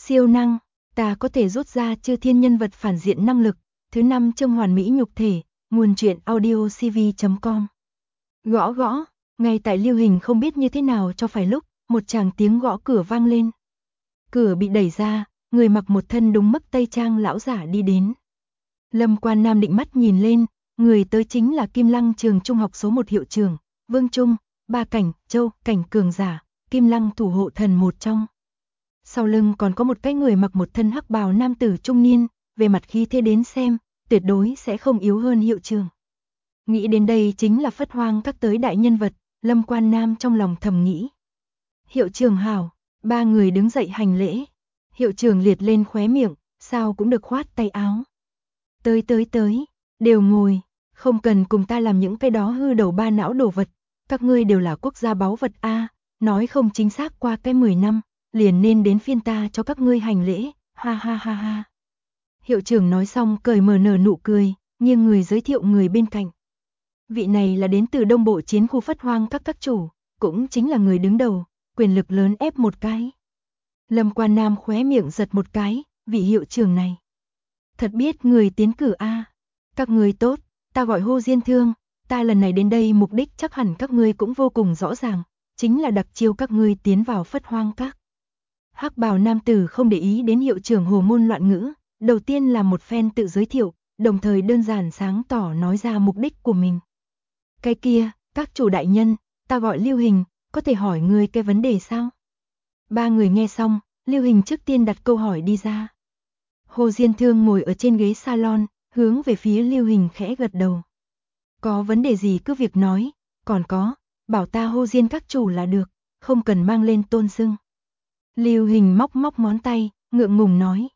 Siêu năng, ta có thể rút ra chư thiên nhân vật phản diện năng lực. Thứ 5 chương hoàn mỹ nhục thể, nguồn truyện audio cv.com. Gõ gõ, ngay tại Lưu Hình không biết như thế nào cho phải lúc, một tràng tiếng gõ cửa vang lên. Cửa bị đẩy ra, người mặc một thân đúng mức tây trang lão giả đi đến. Lâm Quan Nam định mắt nhìn lên, người tới chính là Kim Lăng trường trung học số 1 hiệu trưởng, Vương Trung, Ba Cảnh, Châu, Cảnh cường giả, Kim Lăng thủ hộ thần một trong. Sau lưng còn có một cái người mặc một thân hắc bào nam tử trung niên, về mặt khí thế đến xem, tuyệt đối sẽ không yếu hơn hiệu trưởng. Nghĩ đến đây chính là Phất Hoang các tới đại nhân vật, Lâm Quan Nam trong lòng thầm nghĩ. Hiệu trưởng hảo, ba người đứng dậy hành lễ. Hiệu trưởng liệt lên khóe miệng, sao cũng được khoát tay áo. Tới, đều ngồi, không cần cùng ta làm những cái đó hư đầu ba não đồ vật, các ngươi đều là quốc gia báu vật a, nói không chính xác qua cái 10 năm, liền nên đến phiên ta cho các ngươi hành lễ, ha ha ha ha. Hiệu trưởng nói xong cởi mở nở nụ cười, nghiêng người giới thiệu người bên cạnh. Vị này là đến từ Đông Bộ chiến khu Phất Hoang các chủ, cũng chính là người đứng đầu, quyền lực lớn ép một cái. Lâm Quan Nam khóe miệng giật một cái, vị hiệu trưởng này. Thật biết người tiến cử a. Các người tốt, ta gọi Hồ Diên Thương, ta lần này đến đây mục đích chắc hẳn các ngươi cũng vô cùng rõ ràng, chính là đặc chiêu các ngươi tiến vào Phất Hoang các. Hắc bào nam tử không để ý đến hiệu trưởng hồ ngôn loạn ngữ, đầu tiên là một phen tự giới thiệu, đồng thời đơn giản sáng tỏ nói ra mục đích của mình. Cái kia, các chủ đại nhân, ta gọi Lưu Hình, có thể hỏi ngươi cái vấn đề sao? Ba người nghe xong, Lưu Hình trước tiên đặt câu hỏi đi ra. Hồ Diên Thương ngồi ở trên ghế salon, hướng về phía Lưu Hình khẽ gật đầu. Có vấn đề gì cứ việc nói, còn có, bảo ta Hồ Diên các chủ là được, không cần mang lên tôn xưng. Lưu Hình móc ngón tay, ngượng ngùng nói,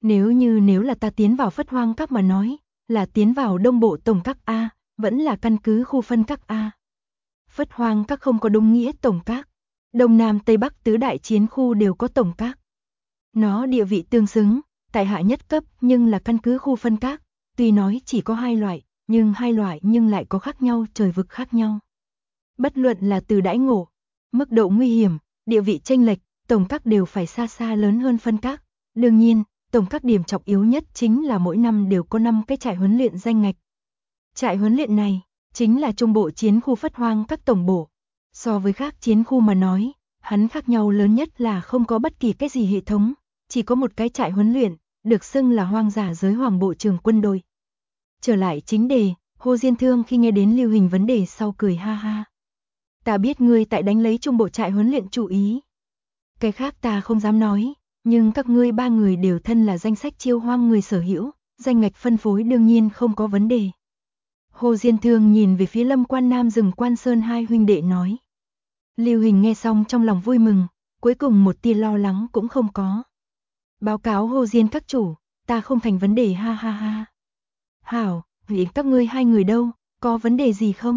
nếu là ta tiến vào Phất Hoang các mà nói, là tiến vào Đông Bộ tổng các A, vẫn là căn cứ khu phân các A. Phất Hoang các không có đúng nghĩa tổng các, Đông Nam Tây Bắc tứ đại chiến khu đều có tổng các. Nó địa vị tương xứng, tại hạ nhất cấp nhưng là căn cứ khu phân các, tuy nói chỉ có hai loại nhưng lại có khác nhau trời vực khác nhau. Bất luận là từ đãi ngộ, mức độ nguy hiểm, địa vị chênh lệch, tổng các đều phải xa xa lớn hơn phân các. Đương nhiên, tổng các điểm trọng yếu nhất chính là mỗi năm đều có 5 cái trại huấn luyện danh ngạch. Trại huấn luyện này chính là Trung Bộ chiến khu Phất Hoang các tổng bộ. So với khác chiến khu mà nói, hắn khác nhau lớn nhất là không có bất kỳ cái gì hệ thống, chỉ có một cái trại huấn luyện, được xưng là Hoang Giả Giới Hoàng Bộ Trưởng quân đội. Trở lại chính đề, Hồ Diên Thương khi nghe đến Lưu Hình vấn đề sau cười ha ha. Ta biết ngươi tại đánh lấy Trung Bộ trại huấn luyện chủ ý. Cái khác ta không dám nói, nhưng các ngươi ba người đều thân là danh sách chiêu hoang người sở hữu, danh ngạch phân phối đương nhiên không có vấn đề. Hồ Diên Thương nhìn về phía Lâm Quan Nam Rừng Quan Sơn hai huynh đệ nói. Lưu Hình nghe xong trong lòng vui mừng, cuối cùng một tia lo lắng cũng không có. Báo cáo Hồ Diên các chủ, ta không thành vấn đề ha ha ha. Hảo, vì các ngươi hai người đâu, có vấn đề gì không?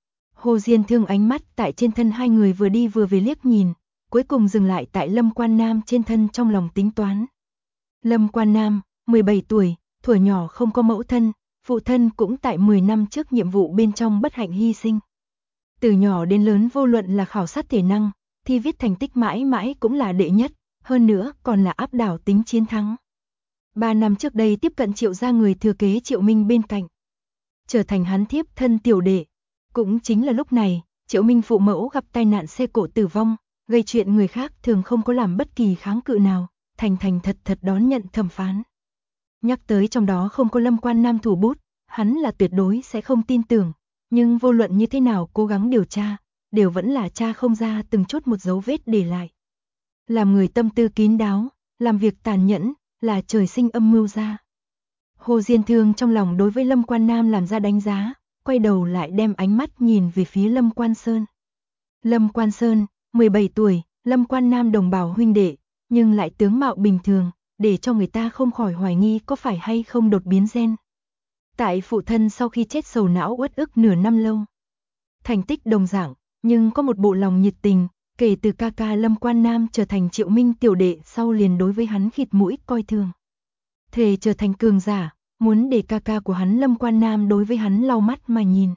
Hồ Diên Thương ánh mắt tại trên thân hai người vừa đi vừa về liếc nhìn, cuối cùng dừng lại tại Lâm Quan Nam trên thân trong lòng tính toán. Lâm Quan Nam, 17 tuổi, thuở nhỏ không có mẫu thân, phụ thân cũng tại 10 năm trước nhiệm vụ bên trong bất hạnh hy sinh. Từ nhỏ đến lớn vô luận là khảo sát thể năng, thi viết thành tích mãi mãi cũng là đệ nhất, hơn nữa còn là áp đảo tính chiến thắng. 3 năm trước đây tiếp cận Triệu gia người thừa kế Triệu Minh bên cạnh, trở thành hắn thiếp thân tiểu đệ. Cũng chính là lúc này, Triệu Minh phụ mẫu gặp tai nạn xe cộ tử vong, gây chuyện người khác thường không có làm bất kỳ kháng cự nào, thành thật đón nhận thẩm phán. Nhắc tới trong đó không có Lâm Quan Nam thủ bút, hắn là tuyệt đối sẽ không tin tưởng, nhưng vô luận như thế nào cố gắng điều tra, đều vẫn là tra không ra từng chút một dấu vết để lại. Làm người tâm tư kín đáo, làm việc tàn nhẫn, là trời sinh âm mưu ra. Hồ Diên Thương trong lòng đối với Lâm Quan Nam làm ra đánh giá, quay đầu lại đem ánh mắt nhìn về phía Lâm Quan Sơn. Lâm Quan Sơn, 17 tuổi, Lâm Quan Nam đồng bào huynh đệ, nhưng lại tướng mạo bình thường, để cho người ta không khỏi hoài nghi có phải hay không đột biến gen. Tại phụ thân sau khi chết sầu não uất ức nửa năm lâu. Thành tích đồng dạng, nhưng có một bộ lòng nhiệt tình, kể từ ca ca Lâm Quan Nam trở thành Triệu Minh tiểu đệ sau liền đối với hắn khịt mũi coi thường. Thề trở thành cường giả, muốn để ca ca của hắn Lâm Quan Nam đối với hắn lau mắt mà nhìn.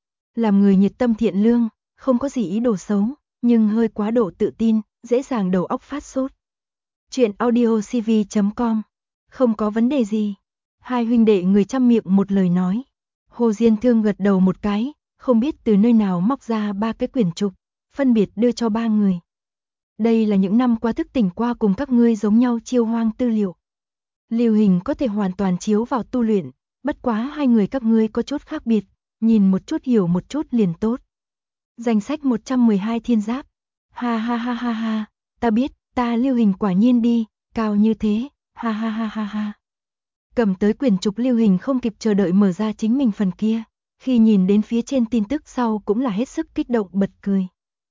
Làm người nhiệt tâm thiện lương, không có gì ý đồ xấu, nhưng hơi quá độ tự tin, dễ dàng đầu óc phát sốt. Chuyện audio cv.com. Không có vấn đề gì. Hai huynh đệ người trăm miệng một lời nói. Hồ Diên Thương gật đầu một cái, không biết từ nơi nào móc ra 3 cái quyển trục, phân biệt đưa cho 3 người. Đây là những năm qua thức tỉnh qua cùng các ngươi giống nhau chiêu hoang tư liệu. Lưu hình có thể hoàn toàn chiếu vào tu luyện, bất quá hai người các ngươi có chút khác biệt, nhìn một chút hiểu một chút liền tốt. Danh sách 112 thiên giáp. Ha ha ha ha ha, ta biết, ta lưu hình quả nhiên đi, cao như thế, ha ha ha ha ha. Cầm tới quyển trục lưu hình không kịp chờ đợi mở ra chính mình phần kia, khi nhìn đến phía trên tin tức sau cũng là hết sức kích động bật cười.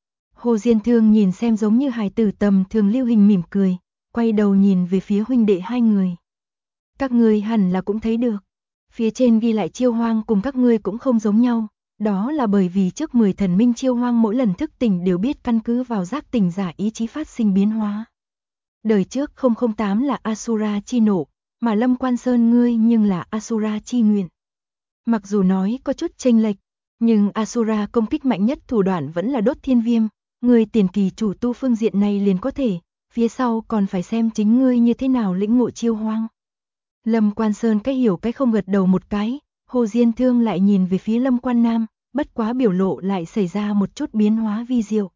Hồ Diên Thương nhìn xem giống như hài tử tầm thường lưu hình mỉm cười, quay đầu nhìn về phía huynh đệ hai người. Các ngươi hẳn là cũng thấy được, phía trên ghi lại chiêu hoang cùng các ngươi cũng không giống nhau, đó là bởi vì trước 10 thần minh chiêu hoang mỗi lần thức tỉnh đều biết căn cứ vào giác tỉnh giả ý chí phát sinh biến hóa. Đời trước 008 là Asura chi nộ, mà Lâm Quan Sơn ngươi nhưng là Asura chi nguyện. Mặc dù nói có chút chênh lệch, nhưng Asura công kích mạnh nhất thủ đoạn vẫn là đốt thiên viêm, ngươi tiền kỳ chủ tu phương diện này liền có thể, phía sau còn phải xem chính ngươi như thế nào lĩnh ngộ chiêu hoang. Lâm Quan Sơn cái hiểu cái không gật đầu một cái, Hồ Diên Thương lại nhìn về phía Lâm Quan Nam, bất quá biểu lộ lại xảy ra một chút biến hóa vi diệu.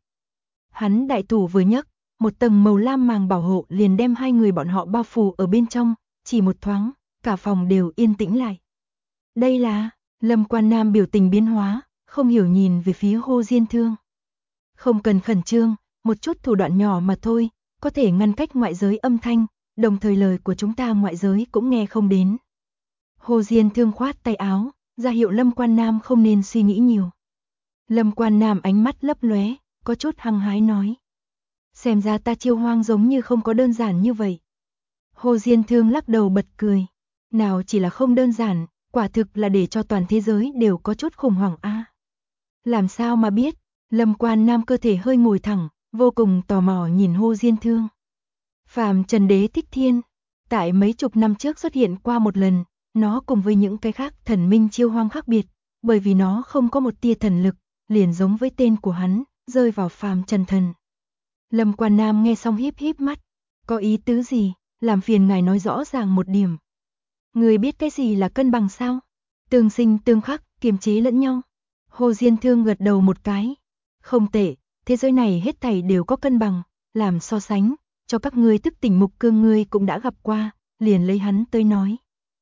Hắn đại thủ vừa nhấc, một tầng màu lam màng bảo hộ liền đem hai người bọn họ bao phủ ở bên trong, chỉ một thoáng, cả phòng đều yên tĩnh lại. Đây là, Lâm Quan Nam biểu tình biến hóa, không hiểu nhìn về phía Hồ Diên Thương. Không cần khẩn trương, một chút thủ đoạn nhỏ mà thôi, có thể ngăn cách ngoại giới âm thanh, đồng thời lời của chúng ta ngoại giới cũng nghe không đến. Hồ Diên Thương khoát tay áo, ra hiệu Lâm Quan Nam không nên suy nghĩ nhiều. Lâm Quan Nam ánh mắt lấp lóe, có chút hăng hái nói. Xem ra ta chiêu hoang giống như không có đơn giản như vậy. Hồ Diên Thương lắc đầu bật cười. Nào chỉ là không đơn giản, quả thực là để cho toàn thế giới đều có chút khủng hoảng a. Làm sao mà biết? Lâm Quan Nam cơ thể hơi ngồi thẳng, vô cùng tò mò nhìn Hồ Diên Thương. Phàm Trần Đế Thích Thiên, tại mấy chục năm trước xuất hiện qua một lần, nó cùng với những cái khác thần minh chiêu hoang khác biệt, bởi vì nó không có một tia thần lực, liền giống với tên của hắn, rơi vào phàm trần thần. Lâm Quan Nam nghe xong híp híp mắt, có ý tứ gì, làm phiền ngài nói rõ ràng một điểm. Người biết cái gì là cân bằng sao? Tương sinh tương khắc, kiềm chế lẫn nhau. Hồ Diên Thương gật đầu một cái. Không tệ, thế giới này hết thảy đều có cân bằng, làm so sánh, cho các ngươi thức tỉnh mục cương ngươi cũng đã gặp qua, liền lấy hắn tới nói.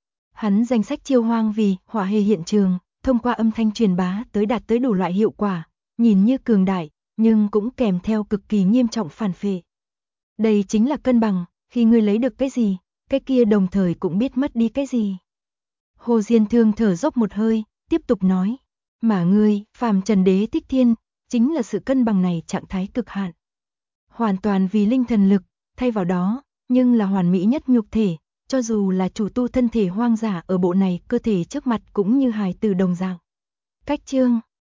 Hắn danh sách chiêu hoang vì hỏa hề hiện trường, thông qua âm thanh truyền bá tới đạt tới đủ loại hiệu quả, nhìn như cường đại, nhưng cũng kèm theo cực kỳ nghiêm trọng phản phệ. Đây chính là cân bằng, khi ngươi lấy được cái gì, cái kia đồng thời cũng biết mất đi cái gì. Hồ Diên Thương thở dốc một hơi, tiếp tục nói, mà ngươi, phàm Trần Đế Thích Thiên, chính là sự cân bằng này trạng thái cực hạn. Hoàn toàn vì linh thần lực, thay vào đó, nhưng là hoàn mỹ nhất nhục thể, cho dù là chủ tu thân thể hoang dã ở bộ này cơ thể trước mặt cũng như hài tử đồng dạng. Cách chương